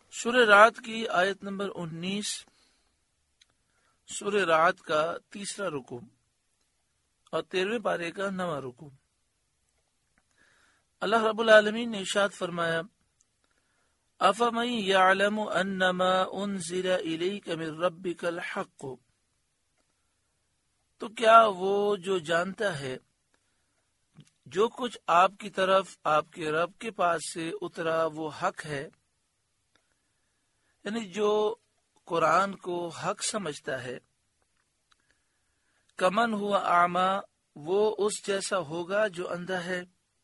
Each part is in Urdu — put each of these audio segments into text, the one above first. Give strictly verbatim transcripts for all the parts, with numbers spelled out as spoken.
سورہ رعد کی آیت نمبر انیس، سورہ رعد کا تیسرا رکوع اور تیرہویں پارے کا نواں رکوع۔ اللہ رب العالمین نے ارشاد فرمایا، افمن یعلم انما انزل الیک من ربک الحق، تو کیا وہ جو جانتا ہے جو کچھ آپ کی طرف آپ کے رب کے پاس سے اترا وہ حق ہے، یعنی جو قرآن کو حق سمجھتا ہے، کمن ہوا اعمی، وہ اس جیسا ہوگا جو اندھا ہے،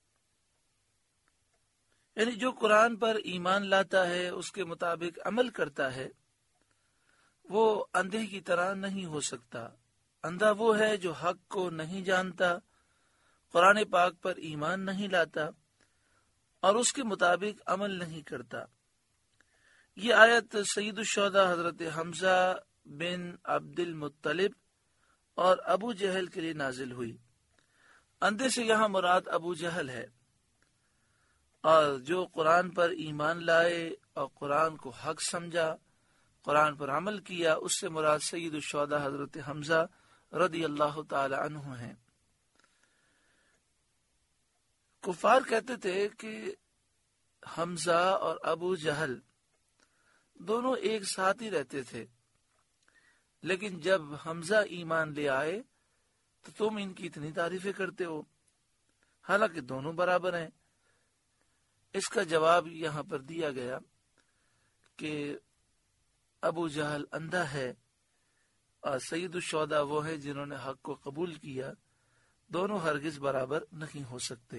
یعنی جو قرآن پر ایمان لاتا ہے اس کے مطابق عمل کرتا ہے وہ اندھے کی طرح نہیں ہو سکتا۔ اندھا وہ ہے جو حق کو نہیں جانتا، قرآن پاک پر ایمان نہیں لاتا اور اس کے مطابق عمل نہیں کرتا۔ یہ آیت سید الشہداء حضرت حمزہ بن عبد المطلب اور ابو جہل کے لیے نازل ہوئی۔ اندھے سے یہاں مراد ابو جہل ہے، اور جو قرآن پر ایمان لائے اور قرآن کو حق سمجھا، قرآن پر عمل کیا، اس سے مراد سید الشہداء حضرت حمزہ رضی اللہ تعالی عنہ ہیں۔ کفار کہتے تھے کہ حمزہ اور ابو جہل دونوں ایک ساتھ ہی رہتے تھے، لیکن جب حمزہ ایمان لے آئے تو تم ان کی اتنی تعریفیں کرتے ہو، حالانکہ دونوں برابر ہیں۔ اس کا جواب یہاں پر دیا گیا کہ ابو جہل اندھا ہے اور سید الشہداء وہ ہیں جنہوں نے حق کو قبول کیا، دونوں ہرگز برابر نہیں ہو سکتے۔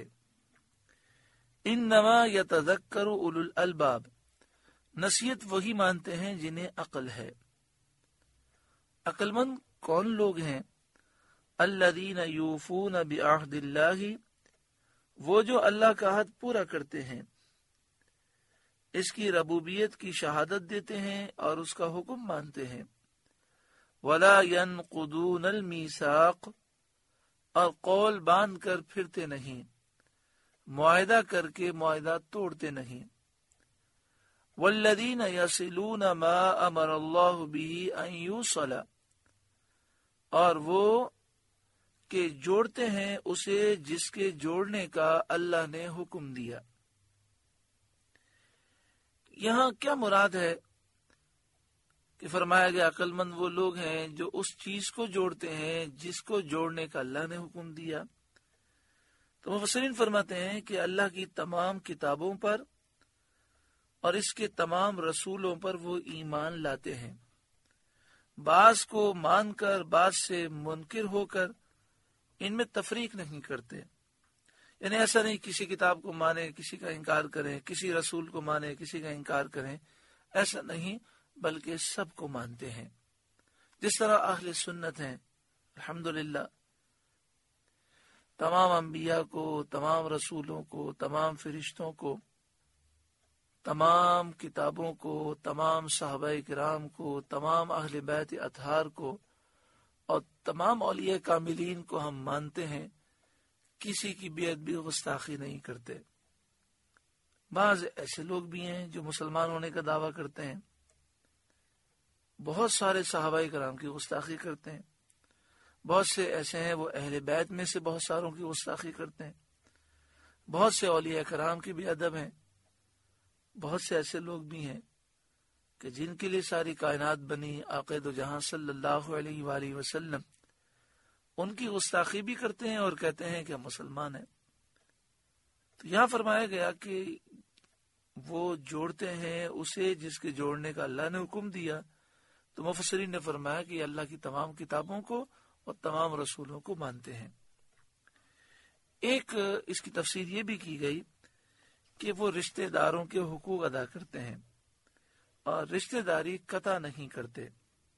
انما یتذکر اولو الالباب، نصیحت وہی مانتے ہیں جنہیں عقل ہے۔ عقل مند کون لوگ ہیں؟ الذین یوفون بعہد اللہ، وہ جو اللہ کا عہد پورا کرتے ہیں، اس کی ربوبیت کی شہادت دیتے ہیں اور اس کا حکم مانتے ہیں۔ ولا ینقضون المیثاق، اور قول باندھ کر پھرتے نہیں، معاہدہ کر کے معاہدہ توڑتے نہیں۔ والذین یصلون ما امر اللہ بہ ان یوصل، اور وہ کہ جوڑتے ہیں اسے جس کے جوڑنے کا اللہ نے حکم دیا۔ یہاں کیا مراد ہے کہ فرمایا گیا عقل مند وہ لوگ ہیں جو اس چیز کو جوڑتے ہیں جس کو جوڑنے کا اللہ نے حکم دیا؟ تو مفسرین فرماتے ہیں کہ اللہ کی تمام کتابوں پر اور اس کے تمام رسولوں پر وہ ایمان لاتے ہیں، بعض کو مان کر بعض سے منکر ہو کر ان میں تفریق نہیں کرتے، یعنی ایسا نہیں کسی کتاب کو مانے کسی کا انکار کریں، کسی رسول کو مانے کسی کا انکار کریں، ایسا نہیں، بلکہ سب کو مانتے ہیں، جس طرح اہل سنت ہیں۔ الحمدللہ تمام انبیاء کو، تمام رسولوں کو، تمام فرشتوں کو، تمام کتابوں کو، تمام صحابہ کرام کو، تمام اہل بیت اطہار کو اور تمام اولیاء کاملین کو ہم مانتے ہیں، کسی کی بیعت بھی گستاخی نہیں کرتے۔ بعض ایسے لوگ بھی ہیں جو مسلمان ہونے کا دعویٰ کرتے ہیں، بہت سارے صحابہ کرام کی گستاخی کرتے ہیں، بہت سے ایسے ہیں وہ اہل بیت میں سے بہت ساروں کی گستاخی کرتے ہیں، بہت سے اولیاء کرام کی بھی ادب ہیں، بہت سے ایسے لوگ بھی ہیں کہ جن کے لیے ساری کائنات بنی، آقا دو جہاں صلی اللہ علیہ وآلہ وسلم، ان کی گستاخی بھی کرتے ہیں اور کہتے ہیں کہ ہم مسلمان ہیں۔ تو یہاں فرمایا گیا کہ وہ جوڑتے ہیں اسے جس کے جوڑنے کا اللہ نے حکم دیا، تو مفسرین نے فرمایا کہ اللہ کی تمام کتابوں کو اور تمام رسولوں کو مانتے ہیں۔ ایک اس کی تفسیر یہ بھی کی گئی کہ وہ رشتہ داروں کے حقوق ادا کرتے ہیں اور رشتہ داری قطع نہیں کرتے۔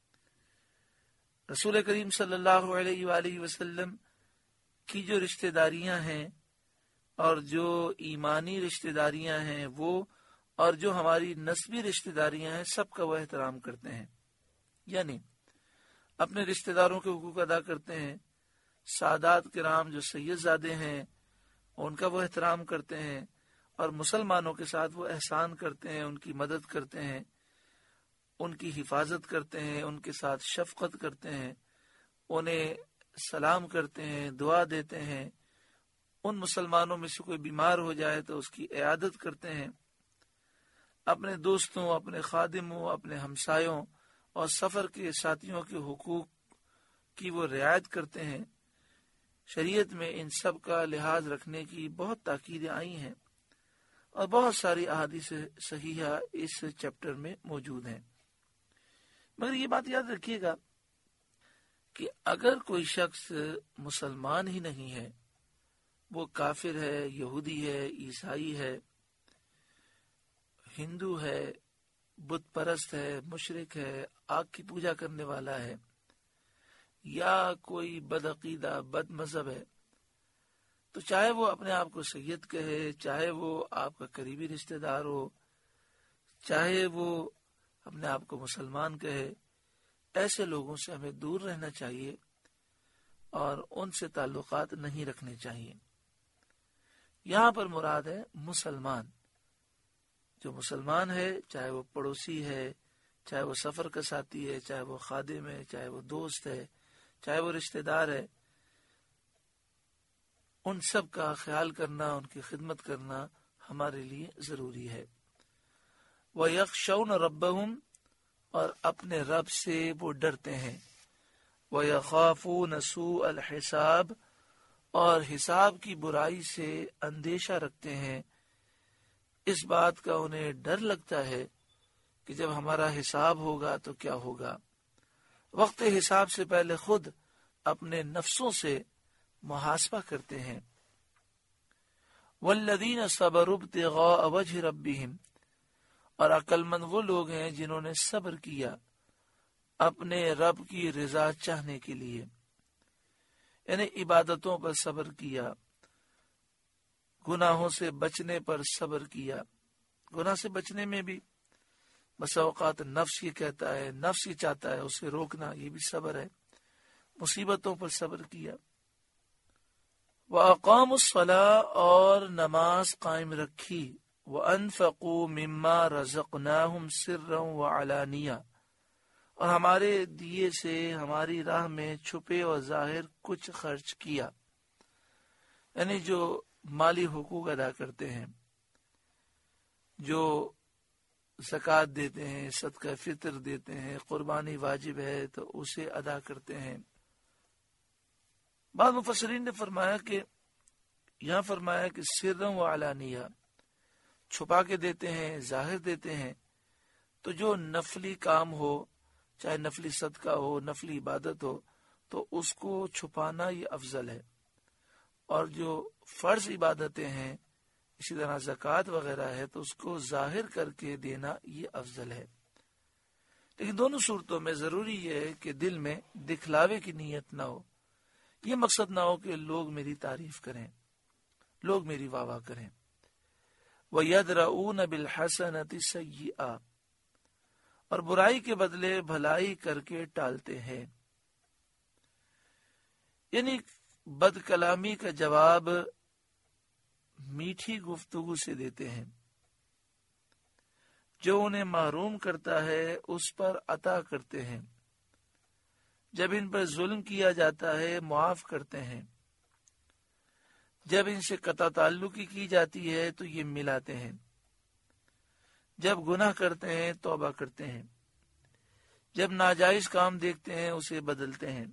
رسول کریم صلی اللہ علیہ وآلہ وسلم کی جو رشتہ داریاں ہیں اور جو ایمانی رشتہ داریاں ہیں وہ، اور جو ہماری نسبی رشتہ داریاں ہیں، سب کا وہ احترام کرتے ہیں، یعنی اپنے رشتہ داروں کے حقوق ادا کرتے ہیں۔ سادات کرام جو سید زادے ہیں ان کا وہ احترام کرتے ہیں، اور مسلمانوں کے ساتھ وہ احسان کرتے ہیں، ان کی مدد کرتے ہیں، ان کی حفاظت کرتے ہیں، ان کے ساتھ شفقت کرتے ہیں، انہیں سلام کرتے ہیں، دعا دیتے ہیں، ان مسلمانوں میں سے کوئی بیمار ہو جائے تو اس کی عیادت کرتے ہیں، اپنے دوستوں، اپنے خادموں، اپنے ہمسایوں اور سفر کے ساتھیوں کے حقوق کی وہ رعایت کرتے ہیں۔ شریعت میں ان سب کا لحاظ رکھنے کی بہت تاکیدیں آئی ہیں اور بہت ساری احادیث صحیحہ اس چیپٹر میں موجود ہیں۔ مگر یہ بات یاد رکھیے گا کہ اگر کوئی شخص مسلمان ہی نہیں ہے، وہ کافر ہے، یہودی ہے، عیسائی ہے، ہندو ہے، بت پرست ہے، مشرک ہے، آگ کی پوجا کرنے والا ہے، یا کوئی بدعقیدہ بد مذہب ہے، تو چاہے وہ اپنے آپ کو سید کہے، چاہے وہ آپ کا قریبی رشتہ دار ہو، چاہے وہ اپنے آپ کو مسلمان کہے، ایسے لوگوں سے ہمیں دور رہنا چاہیے اور ان سے تعلقات نہیں رکھنے چاہیے۔ یہاں پر مراد ہے مسلمان۔ جو مسلمان ہے، چاہے وہ پڑوسی ہے، چاہے وہ سفر کا ساتھی ہے، چاہے وہ خادم ہے، چاہے وہ دوست ہے، چاہے وہ رشتہ دار ہے، ان سب کا خیال کرنا، ان کی خدمت کرنا ہمارے لیے ضروری ہے۔ وَيَخْشَوْنَ رَبَّهُمْ، اور اپنے رب سے وہ ڈرتے ہیں۔ وَيَخَافُونَ سُوءَ الْحِسَابِ، اور حساب کی برائی سے اندیشہ رکھتے ہیں۔ اس بات کا انہیں ڈر لگتا ہے کہ جب ہمارا حساب ہوگا تو کیا ہوگا۔ وقت حساب سے پہلے خود اپنے نفسوں سے محاسبہ کرتے ہیں۔ وَالَّذِينَ صَبَرُوا ابْتِغَاءَ وَجْهِ رَبِّهِمْ، اور عقل مند وہ لوگ ہیں جنہوں نے صبر کیا اپنے رب کی رضا چاہنے کے لیے، یعنی عبادتوں پر صبر کیا، گناہوں سے بچنے پر صبر کیا۔ گناہ سے بچنے میں بھی بس اوقات نفس یہ کہتا ہے، نفس یہ چاہتا ہے، اسے روکنا، یہ بھی صبر ہے۔ مصیبتوں پر صبر کیا۔ وَأَقَامُوا الصَّلَاةَ، اور نماز قائم رکھی۔ وَأَنفَقُوا مِمَّا رَزَقْنَاهُمْ سِرًّا وَعَلَانِيَةً، اور ہمارے دیے سے ہماری راہ میں چھپے اور ظاہر کچھ خرچ کیا، یعنی جو مالی حقوق ادا کرتے ہیں، جو زکوٰۃ دیتے ہیں، صدقہ فطر دیتے ہیں، قربانی واجب ہے تو اسے ادا کرتے ہیں۔ بعض مفسرین نے فرمایا کہ یہاں فرمایا کہ سرًا وعلانیہ، چھپا کے دیتے ہیں، ظاہر دیتے ہیں۔ تو جو نفلی کام ہو، چاہے نفلی صدقہ ہو، نفلی عبادت ہو، تو اس کو چھپانا یہ افضل ہے، اور جو فرض عبادتیں ہیں، اسی طرح زکوٰۃ وغیرہ ہے، تو اس کو ظاہر کر کے دینا یہ افضل ہے۔ لیکن دونوں صورتوں میں ضروری یہ ہے کہ دل میں دکھلاوے کی نیت نہ ہو، یہ مقصد نہ ہو کہ لوگ میری تعریف کریں، لوگ میری واہ واہ کریں۔ وَيَدْرَؤُونَ بِالْحَسَنَةِ السَّيِّئَةَ، اور برائی کے بدلے بھلائی کر کے ٹالتے ہیں، یعنی بد کلامی کا جواب میٹھی گفتگو سے دیتے ہیں۔ جو انہیں محروم کرتا ہے اس پر عطا کرتے ہیں، جب ان پر ظلم کیا جاتا ہے معاف کرتے ہیں، جب ان سے قطع تعلقی کی جاتی ہے تو یہ ملاتے ہیں، جب گناہ کرتے ہیں توبہ کرتے ہیں، جب ناجائز کام دیکھتے ہیں اسے بدلتے ہیں،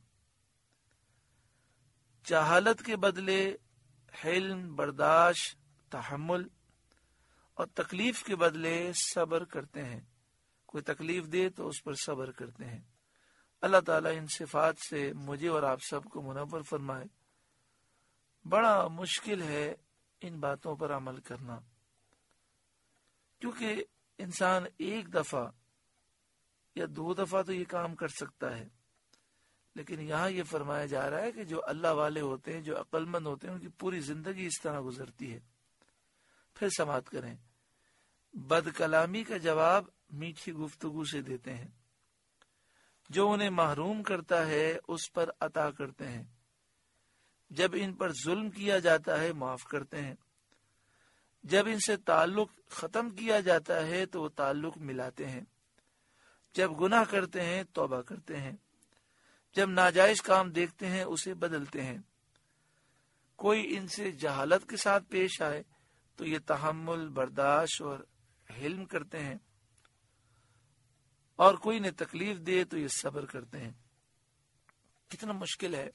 جہالت کے بدلے حلم، برداشت، تحمل، اور تکلیف کے بدلے صبر کرتے ہیں۔ کوئی تکلیف دے تو اس پر صبر کرتے ہیں۔ اللہ تعالیٰ ان صفات سے مجھے اور آپ سب کو منور فرمائے۔ بڑا مشکل ہے ان باتوں پر عمل کرنا، کیونکہ انسان ایک دفعہ یا دو دفعہ تو یہ کام کر سکتا ہے، لیکن یہاں یہ فرمایا جا رہا ہے کہ جو اللہ والے ہوتے ہیں، جو عقل مند ہوتے ہیں، ان کی پوری زندگی اس طرح گزرتی ہے۔ پھر سماعت کریں، بد کلامی کا جواب میٹھی گفتگو سے دیتے ہیں، جو انہیں محروم کرتا ہے اس پر عطا کرتے ہیں، جب ان پر ظلم کیا جاتا ہے معاف کرتے ہیں، جب ان سے تعلق ختم کیا جاتا ہے تو وہ تعلق ملاتے ہیں، جب گناہ کرتے ہیں توبہ کرتے ہیں، جب ناجائز کام دیکھتے ہیں اسے بدلتے ہیں۔ کوئی ان سے جہالت کے ساتھ پیش آئے تو یہ تحمل، برداشت اور حلم کرتے ہیں، اور کوئی نے تکلیف دے تو یہ صبر کرتے ہیں۔ کتنا مشکل ہے،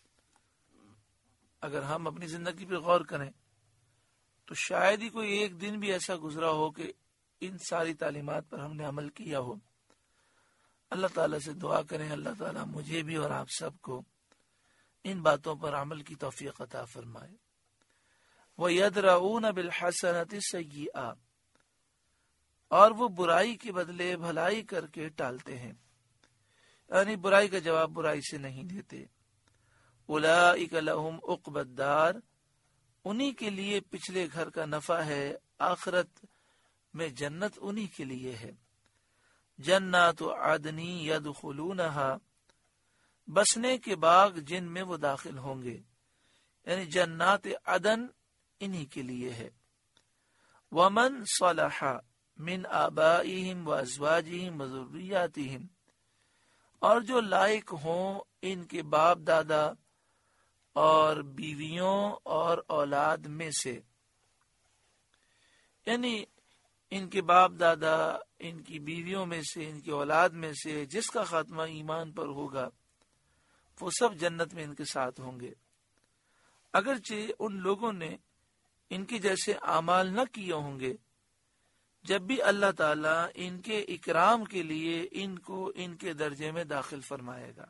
اگر ہم اپنی زندگی پہ غور کریں تو شاید ہی کوئی ایک دن بھی ایسا گزرا ہو کہ ان ساری تعلیمات پر ہم نے عمل کیا ہو۔ اللہ تعالیٰ سے دعا کریں اللہ تعالیٰ مجھے بھی اور آپ سب کو ان باتوں پر عمل کی توفیق عطا فرمائے۔ وَيَدْرَؤُونَ بِالْحَسَنَةِ السَّيِّئَةَ، اور وہ برائی کے بدلے بھلائی کر کے ٹالتے ہیں، یعنی برائی کا جواب برائی سے نہیں دیتے۔ اولئک لہم عقبی الدار، انہی کے لیے پچھلے گھر کا نفع ہے، آخرت میں جنت انہی کے لیے ہے۔ جنات عدن یدخلونہا، بسنے کے باغ جن میں وہ داخل ہوں گے، یعنی جنات عدن انہی کے لیے ہے۔ ومن صلح من آبائہم و ازواجہم و ذریاتہم، اور جو لائق ہوں ان کے باپ دادا اور بیویوں اور اولاد میں سے، یعنی ان کے باپ دادا، ان کی بیویوں میں سے، ان کی اولاد میں سے جس کا خاتمہ ایمان پر ہوگا وہ سب جنت میں ان کے ساتھ ہوں گے۔ اگرچہ ان لوگوں نے ان کے جیسے اعمال نہ کیے ہوں گے، جب بھی اللہ تعالیٰ ان کے اکرام کے لیے ان کو ان کے درجے میں داخل فرمائے گا۔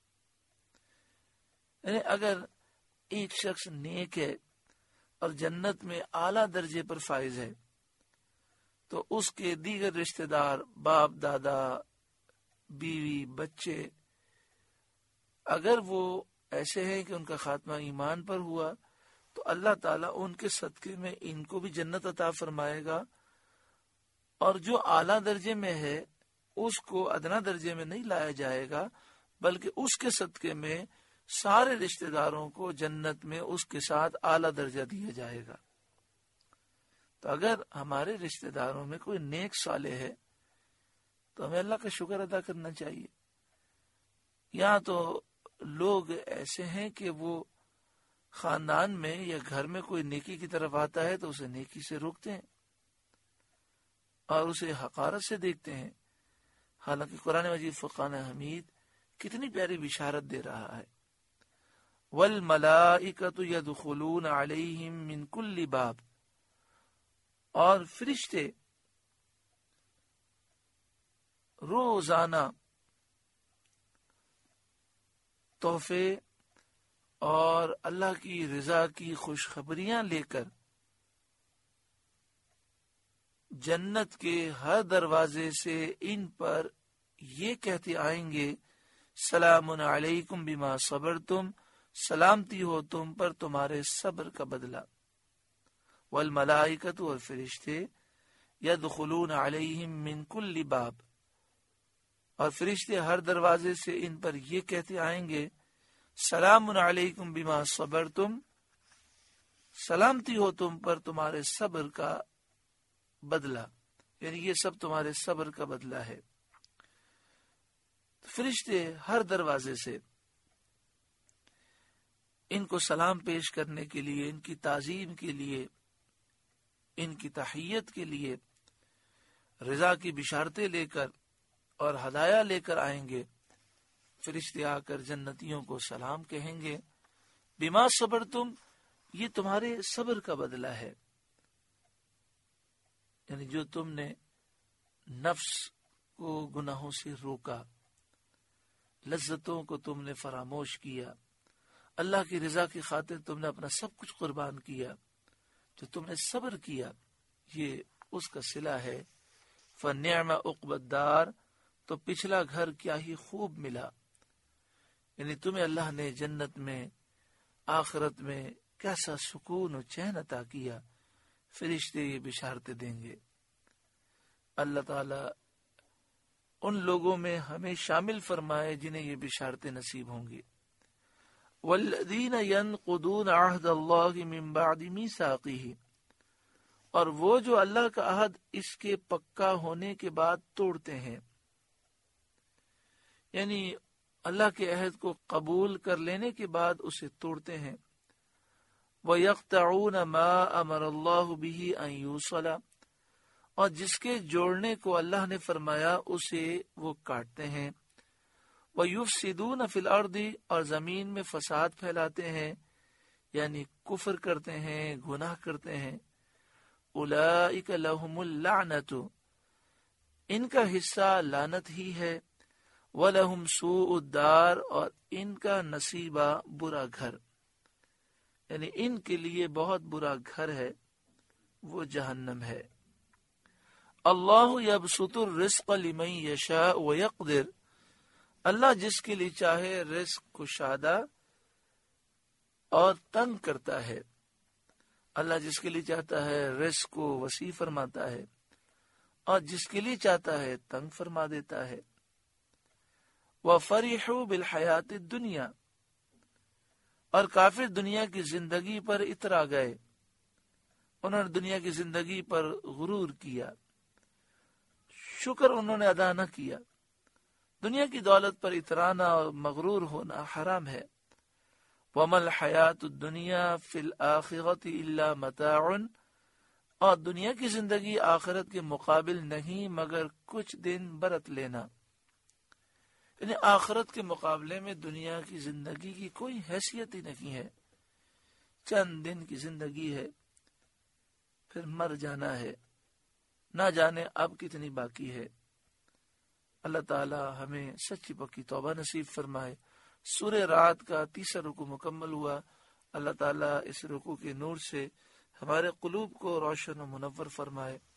یعنی اگر ایک شخص نیک ہے اور جنت میں اعلیٰ درجے پر فائز ہے تو اس کے دیگر رشتہ دار، باپ دادا، بیوی، بچے، اگر وہ ایسے ہیں کہ ان کا خاتمہ ایمان پر ہوا تو اللہ تعالیٰ ان کے صدقے میں ان کو بھی جنت عطا فرمائے گا، اور جو اعلیٰ درجے میں ہے اس کو ادنا درجے میں نہیں لایا جائے گا، بلکہ اس کے صدقے میں سارے رشتہ داروں کو جنت میں اس کے ساتھ اعلیٰ درجہ دیا جائے گا۔ تو اگر ہمارے رشتہ داروں میں کوئی نیک صالح ہے تو ہمیں اللہ کا شکر ادا کرنا چاہیے۔ یا تو لوگ ایسے ہیں کہ وہ خاندان میں یا گھر میں کوئی نیکی کی طرف آتا ہے تو اسے نیکی سے روکتے ہیں اور اسے حقارت سے دیکھتے ہیں، حالانکہ قرآن مجید فرقان حمید کتنی پیاری بشارت دے رہا ہے۔ وَالْمَلَائِكَةُ يَدْخُلُونَ عَلَيْهِمْ مِنْ كُلِّ باب، اور فرشتے روزانہ تحفے اور اللہ کی رضا کی خوشخبریاں لے کر جنت کے ہر دروازے سے ان پر یہ کہتے آئیں گے، سلام علیکم بما صبرتم، سلامتی ہو تم پر تمہارے صبر کا بدلہ۔ والملائکۃ، اور فرشتے، یدخلون علیہم من کل باب، اور فرشتے ہر دروازے سے ان پر یہ کہتے آئیں گے، سلام علیکم بما صبرتم، سلامتی ہو تم پر تمہارے صبر کا بدلہ، یعنی یہ سب تمہارے صبر کا بدلہ ہے۔ فرشتے ہر دروازے سے ان کو سلام پیش کرنے کے لیے، ان کی تعظیم کے لیے، ان کی تحیت کے لیے رضا کی بشارتیں لے کر اور ہدایہ لے کر آئیں گے۔ فرشتے آ کر جنتیوں کو سلام کہیں گے، بما صبرتم، یہ تمہارے صبر کا بدلہ ہے، یعنی جو تم نے نفس کو گناہوں سے روکا، لذتوں کو تم نے فراموش کیا، اللہ کی رضا کی خاطر تم نے اپنا سب کچھ قربان کیا، جو تم نے صبر کیا، یہ اس کا صلہ ہے۔ فَنِعْمَ عُقْبَى الدَّارِ، تو پچھلا گھر کیا ہی خوب ملا، یعنی تمہیں اللہ نے جنت میں، آخرت میں کیسا سکون و چین عطا کیا۔ فرشتے یہ بشارتیں دیں گے۔ اللہ تعالی ان لوگوں میں ہمیں شامل فرمائے جنہیں یہ بشارتیں نصیب ہوں گی۔ والذین ينقضون عہد اللہ من بعد میثاقہ، اور وہ جو اللہ کا عہد اس کے پکا ہونے کے بعد توڑتے ہیں، یعنی اللہ کے عہد کو قبول کر لینے کے بعد اسے توڑتے ہیں۔ وَيَقْطَعُونَ مَا أَمَرَ اللَّهُ بِهِ أَن يُوصَلَ، اور جس کے جوڑنے کو اللہ نے فرمایا اسے وہ کاٹتے ہیں۔ وَيُفْسِدُونَ فِي الْأَرْضِ، اور زمین میں فساد پھیلاتے ہیں، یعنی کفر کرتے ہیں، گناہ کرتے ہیں۔ أُولَئِكَ لَهُمُ اللَّعْنَةُ، ان کا حصہ لعنت ہی ہے۔ وَلَهُمْ سُوءُ الدَّارِ، اور ان کا نصیبہ برا گھر، یعنی ان کے لیے بہت برا گھر ہے، وہ جہنم ہے۔ اللہ یبسط الرزق لمن یشاء ویقدر، اللہ جس کے لیے چاہے رزق کشادہ اور تنگ کرتا ہے، اللہ جس کے لیے چاہتا ہے رزق کو وسیع فرماتا ہے، اور جس کے لیے چاہتا ہے تنگ فرما دیتا ہے۔ وَفَرِحُوا بِالْحَيَاةِ الدُّنْيَا، اور کافر دنیا کی زندگی پر اترا گئے، انہوں نے دنیا کی زندگی پر غرور کیا، شکر انہوں نے ادا نہ کیا۔ دنیا کی دولت پر اترانا اور مغرور ہونا حرام ہے۔ وَمَا الْحَيَاةُ الدُّنْيَا فِي الْآخِرَةِ إِلَّا مَتَاعٌ، اور دنیا کی زندگی آخرت کے مقابل نہیں مگر کچھ دن برت لینا، یعنی آخرت کے مقابلے میں دنیا کی زندگی کی کوئی حیثیت ہی نہیں ہے، چند دن کی زندگی ہے، پھر مر جانا ہے، نہ جانے اب کتنی باقی ہے۔ اللہ تعالی ہمیں سچی پکی توبہ نصیب فرمائے۔ سورہ رات کا تیسرا رکوع مکمل ہوا۔ اللہ تعالی اس رکوع کے نور سے ہمارے قلوب کو روشن و منور فرمائے۔